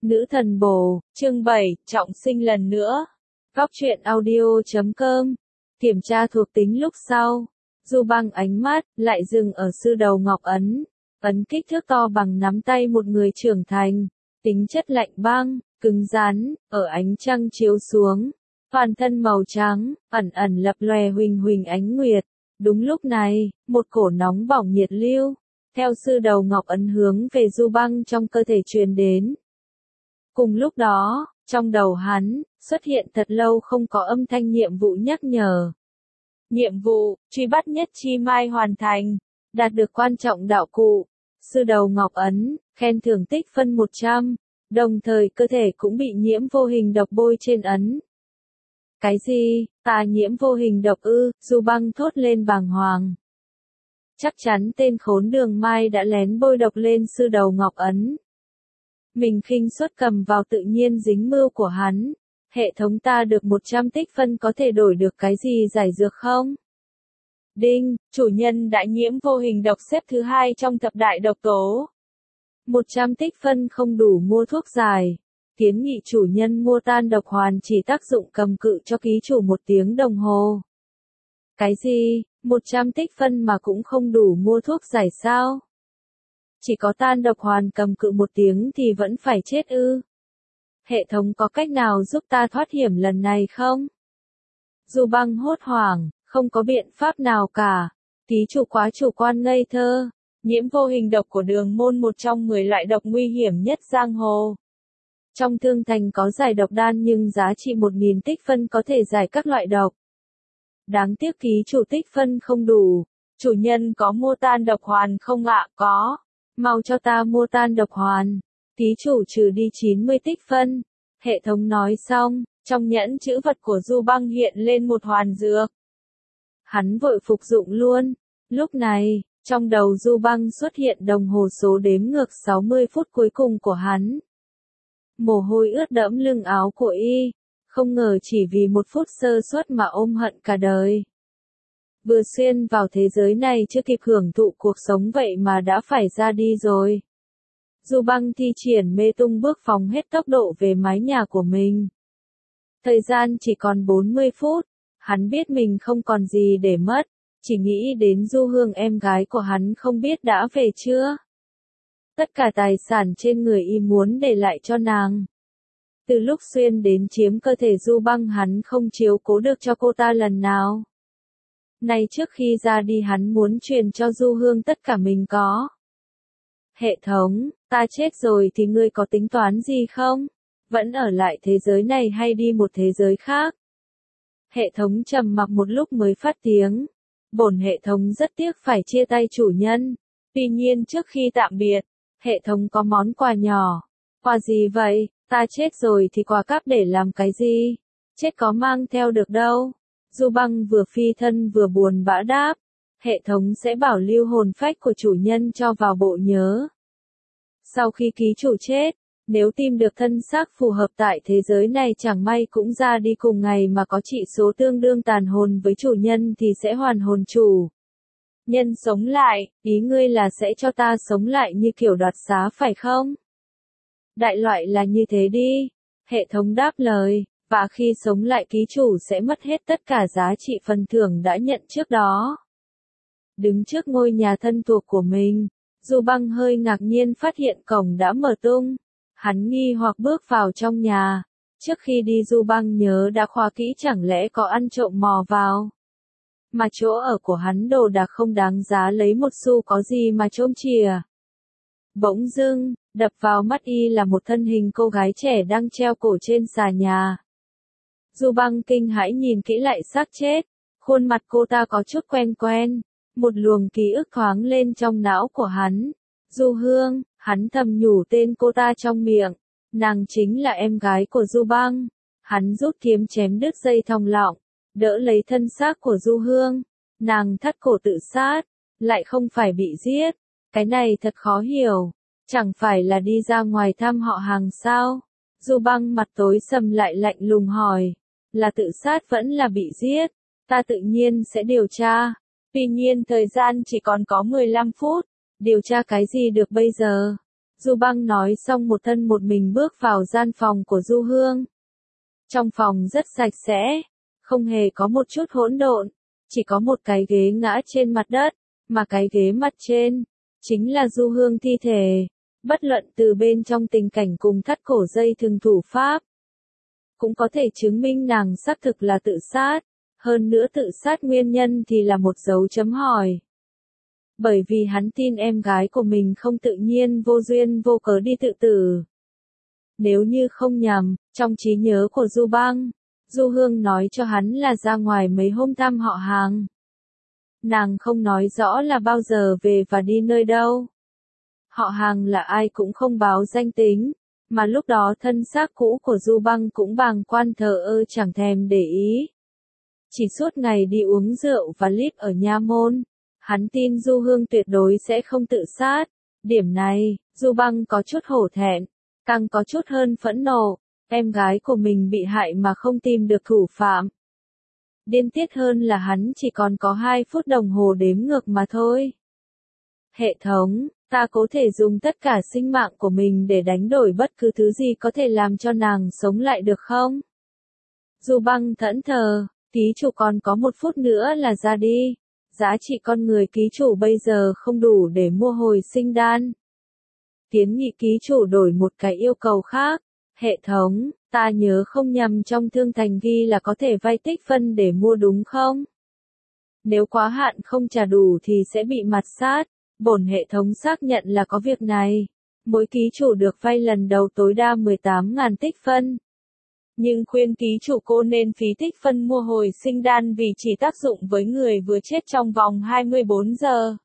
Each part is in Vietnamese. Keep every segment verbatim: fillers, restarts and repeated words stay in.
Nữ thần bồ, chương bảy, trọng sinh lần nữa. Góc truyện audio chấm com. Kiểm tra thuộc tính lúc sau. Du Băng ánh mắt, lại dừng ở sư đầu ngọc ấn. Ấn kích thước to bằng nắm tay một người trưởng thành. Tính chất lạnh băng, cứng rắn, ở ánh trăng chiếu xuống. Toàn thân màu trắng, ẩn ẩn lập lòe huỳnh huỳnh ánh nguyệt. Đúng lúc này, một cổ nóng bỏng nhiệt lưu, theo sư đầu ngọc ấn hướng về Du Băng trong cơ thể truyền đến. Cùng lúc đó, trong đầu hắn, xuất hiện thật lâu không có âm thanh nhiệm vụ nhắc nhở. Nhiệm vụ, truy bắt nhất chi mai hoàn thành, đạt được quan trọng đạo cụ, sư đầu ngọc ấn, khen thưởng tích phân một trăm, đồng thời cơ thể cũng bị nhiễm vô hình độc bôi trên ấn. Cái gì, ta nhiễm vô hình độc ư, Du Băng thốt lên bàng hoàng. Chắc chắn tên khốn Đường Mai đã lén bôi độc lên sư đầu ngọc ấn. Mình khinh suất cầm vào tự nhiên dính mưu của hắn. Hệ thống ta được một trăm tích phân có thể đổi được cái gì giải dược không? Đinh, chủ nhân đã nhiễm vô hình độc xếp thứ hai trong thập đại độc tố. một trăm tích phân không đủ mua thuốc giải. Kiến nghị chủ nhân mua tan độc hoàn chỉ tác dụng cầm cự cho ký chủ một tiếng đồng hồ. Cái gì, một trăm tích phân mà cũng không đủ mua thuốc giải sao? Chỉ có tan độc hoàn cầm cự một tiếng thì vẫn phải chết ư? Hệ thống có cách nào giúp ta thoát hiểm lần này không? Du Băng hốt hoảng, không có biện pháp nào cả. Ký chủ quá chủ quan ngây thơ. Nhiễm vô hình độc của Đường Môn một trong mười loại độc nguy hiểm nhất giang hồ. Trong thương thành có giải độc đan nhưng giá trị một nghìn tích phân có thể giải các loại độc. Đáng tiếc ký chủ tích phân không đủ. Chủ nhân có mua tan độc hoàn không ạ? Có. Mau cho ta mua tan độc hoàn. Ký chủ trừ đi chín mươi tích phân. Hệ thống nói xong, trong nhẫn chữ vật của Du Băng hiện lên một hoàn dược. Hắn vội phục dụng luôn. Lúc này, trong đầu Du Băng xuất hiện đồng hồ số đếm ngược sáu mươi phút cuối cùng của hắn. Mồ hôi ướt đẫm lưng áo của y, không ngờ chỉ vì một phút sơ suất mà ôm hận cả đời. Vừa xuyên vào thế giới này chưa kịp hưởng thụ cuộc sống vậy mà đã phải ra đi rồi. Du Băng thi triển mê tung bước phóng hết tốc độ về mái nhà của mình. Thời gian chỉ còn bốn mươi phút, hắn biết mình không còn gì để mất, chỉ nghĩ đến Du Hương em gái của hắn không biết đã về chưa. Tất cả tài sản trên người y muốn để lại cho nàng. Từ lúc xuyên đến chiếm cơ thể Du Băng hắn không chiếu cố được cho cô ta lần nào. Nay trước khi ra đi hắn muốn truyền cho Du Hương tất cả mình có. Hệ thống, ta chết rồi thì ngươi có tính toán gì không? Vẫn ở lại thế giới này hay đi một thế giới khác? Hệ thống trầm mặc một lúc mới phát tiếng. Bổn hệ thống rất tiếc phải chia tay chủ nhân. Tuy nhiên trước khi tạm biệt, hệ thống có món quà nhỏ. Quà gì vậy? Ta chết rồi thì quà cáp để làm cái gì? Chết có mang theo được đâu. Du Băng vừa phi thân vừa buồn bã đáp. Hệ thống sẽ bảo lưu hồn phách của chủ nhân cho vào bộ nhớ. Sau khi ký chủ chết, nếu tìm được thân xác phù hợp tại thế giới này chẳng may cũng ra đi cùng ngày mà có trị số tương đương tàn hồn với chủ nhân thì sẽ hoàn hồn chủ. Nhân sống lại, ý ngươi là sẽ cho ta sống lại như kiểu đoạt xá phải không? Đại loại là như thế đi. Hệ thống đáp lời, và khi sống lại ký chủ sẽ mất hết tất cả giá trị phần thưởng đã nhận trước đó. Đứng trước ngôi nhà thân thuộc của mình, Du Băng hơi ngạc nhiên phát hiện cổng đã mở tung. Hắn nghi hoặc bước vào trong nhà. Trước khi đi Du Băng nhớ đã khóa kỹ chẳng lẽ có ăn trộm mò vào. Mà chỗ ở của hắn đồ đạc không đáng giá lấy một xu có gì mà trông chìa. Bỗng dưng, đập vào mắt y là một thân hình cô gái trẻ đang treo cổ trên xà nhà. Du Băng kinh hãi nhìn kỹ lại xác chết. Khuôn mặt cô ta có chút quen quen. Một luồng ký ức thoáng lên trong não của hắn. Du Hương, hắn thầm nhủ tên cô ta trong miệng. Nàng chính là em gái của Du Băng. Hắn rút kiếm chém đứt dây thòng lọng, đỡ lấy thân xác của Du Hương. Nàng thắt cổ tự sát, lại không phải bị giết. Cái này thật khó hiểu. Chẳng phải là đi ra ngoài thăm họ hàng sao? Du Băng mặt tối sầm lại lạnh lùng hỏi. Là tự sát vẫn là bị giết? Ta tự nhiên sẽ điều tra. Tuy nhiên thời gian chỉ còn có mười lăm phút. Điều tra cái gì được bây giờ? Du Băng nói xong một thân một mình bước vào gian phòng của Du Hương. Trong phòng rất sạch sẽ, không hề có một chút hỗn độn, chỉ có một cái ghế ngã trên mặt đất, mà cái ghế mặt trên chính là Du Hương thi thể. Bất luận từ bên trong tình cảnh cùng thắt cổ dây thừng thủ pháp, cũng có thể chứng minh nàng xác thực là tự sát, hơn nữa tự sát nguyên nhân thì là một dấu chấm hỏi. Bởi vì hắn tin em gái của mình không tự nhiên vô duyên vô cớ đi tự tử. Nếu như không nhầm, trong trí nhớ của Du Băng, Du Hương nói cho hắn là ra ngoài mấy hôm thăm họ hàng. Nàng không nói rõ là bao giờ về và đi nơi đâu. Họ hàng là ai cũng không báo danh tính, mà lúc đó thân xác cũ của Du Băng cũng bàng quan thờ ơ chẳng thèm để ý. Chỉ suốt ngày đi uống rượu và lít ở nha môn, hắn tin Du Hương tuyệt đối sẽ không tự sát. Điểm này, Du Băng có chút hổ thẹn, càng có chút hơn phẫn nộ, em gái của mình bị hại mà không tìm được thủ phạm. Điên tiết hơn là hắn chỉ còn có hai phút đồng hồ đếm ngược mà thôi. Hệ thống, ta có thể dùng tất cả sinh mạng của mình để đánh đổi bất cứ thứ gì có thể làm cho nàng sống lại được không? Du Băng thẫn thờ, ký chủ còn có một phút nữa là ra đi. Giá trị con người ký chủ bây giờ không đủ để mua hồi sinh đan. Kiến nghị ký chủ đổi một cái yêu cầu khác. Hệ thống, ta nhớ không nhầm trong thương thành ghi là có thể vay tích phân để mua đúng không? Nếu quá hạn không trả đủ thì sẽ bị mặt sát. Bổn hệ thống xác nhận là có việc này. Mỗi ký chủ được vay lần đầu tối đa mười tám nghìn tích phân. Nhưng khuyên ký chủ cô nên phí tích phân mua hồi sinh đan vì chỉ tác dụng với người vừa chết trong vòng hai mươi bốn giờ.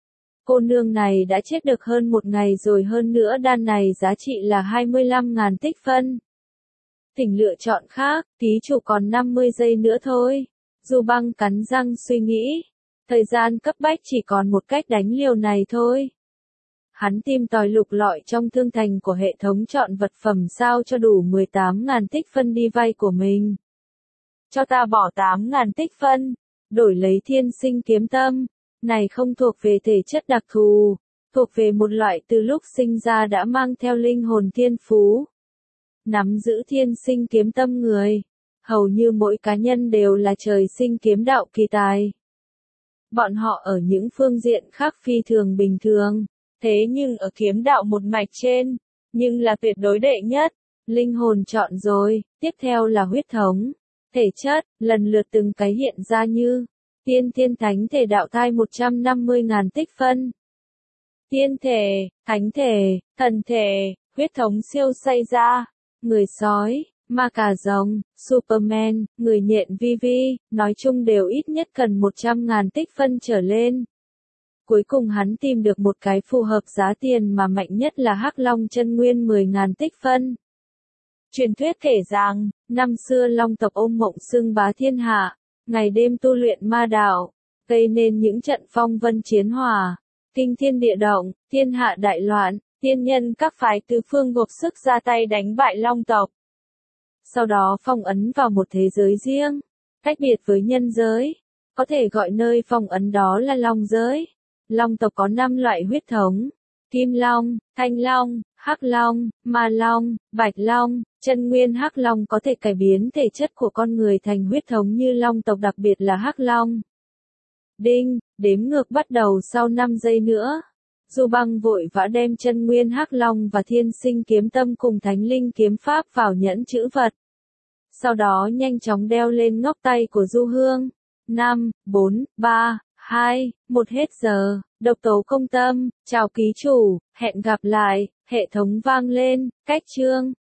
Cô nương này đã chết được hơn một ngày rồi, hơn nữa đan này giá trị là hai mươi lăm nghìn tích phân. Thỉnh lựa chọn khác, ký chủ còn năm mươi giây nữa thôi. Du Băng cắn răng suy nghĩ. Thời gian cấp bách chỉ còn một cách đánh liều này thôi. Hắn tìm tòi lục lọi trong thương thành của hệ thống chọn vật phẩm sao cho đủ mười tám nghìn tích phân đi vay của mình. Cho ta bỏ tám nghìn tích phân, đổi lấy thiên sinh kiếm tâm. Này không thuộc về thể chất đặc thù, thuộc về một loại từ lúc sinh ra đã mang theo linh hồn thiên phú. Nắm giữ thiên sinh kiếm tâm người, hầu như mỗi cá nhân đều là trời sinh kiếm đạo kỳ tài. Bọn họ ở những phương diện khác phi thường bình thường, thế nhưng ở kiếm đạo một mạch trên, nhưng là tuyệt đối đệ nhất. Linh hồn chọn rồi, tiếp theo là huyết thống, thể chất, lần lượt từng cái hiện ra như tiên thiên thánh thể đạo thai một trăm năm mươi nghìn tích phân, tiên thể, thánh thể, thần thể, huyết thống siêu xây ra, người sói, ma cà rồng, Superman, người nhện vi vi, nói chung đều ít nhất cần một trăm nghìn tích phân trở lên. Cuối cùng hắn tìm được một cái phù hợp giá tiền mà mạnh nhất là Hắc Long chân nguyên mười nghìn tích phân. Truyền thuyết kể rằng, năm xưa Long tộc ôm mộng xưng bá thiên hạ, ngày đêm tu luyện ma đạo, gây nên những trận phong vân chiến hỏa, kinh thiên địa động, thiên hạ đại loạn, tiên nhân các phái tứ phương gộp sức ra tay đánh bại Long tộc. Sau đó phong ấn vào một thế giới riêng, cách biệt với nhân giới, có thể gọi nơi phong ấn đó là Long giới. Long tộc có năm loại huyết thống: Kim Long, Thanh Long, Hắc Long, Ma Long, Bạch Long. Chân nguyên Hắc Long có thể cải biến thể chất của con người thành huyết thống như Long tộc, đặc biệt là Hắc Long. Đinh, đếm ngược bắt đầu sau năm giây nữa. Du Băng vội vã đem chân nguyên Hắc Long và thiên sinh kiếm tâm cùng thánh linh kiếm pháp vào nhẫn chữ vật. Sau đó nhanh chóng đeo lên ngóc tay của Du Hương. năm, bốn, ba, hai, một hết giờ. Độc tố công tâm, chào ký chủ, hẹn gặp lại. Hệ thống vang lên, cách chương.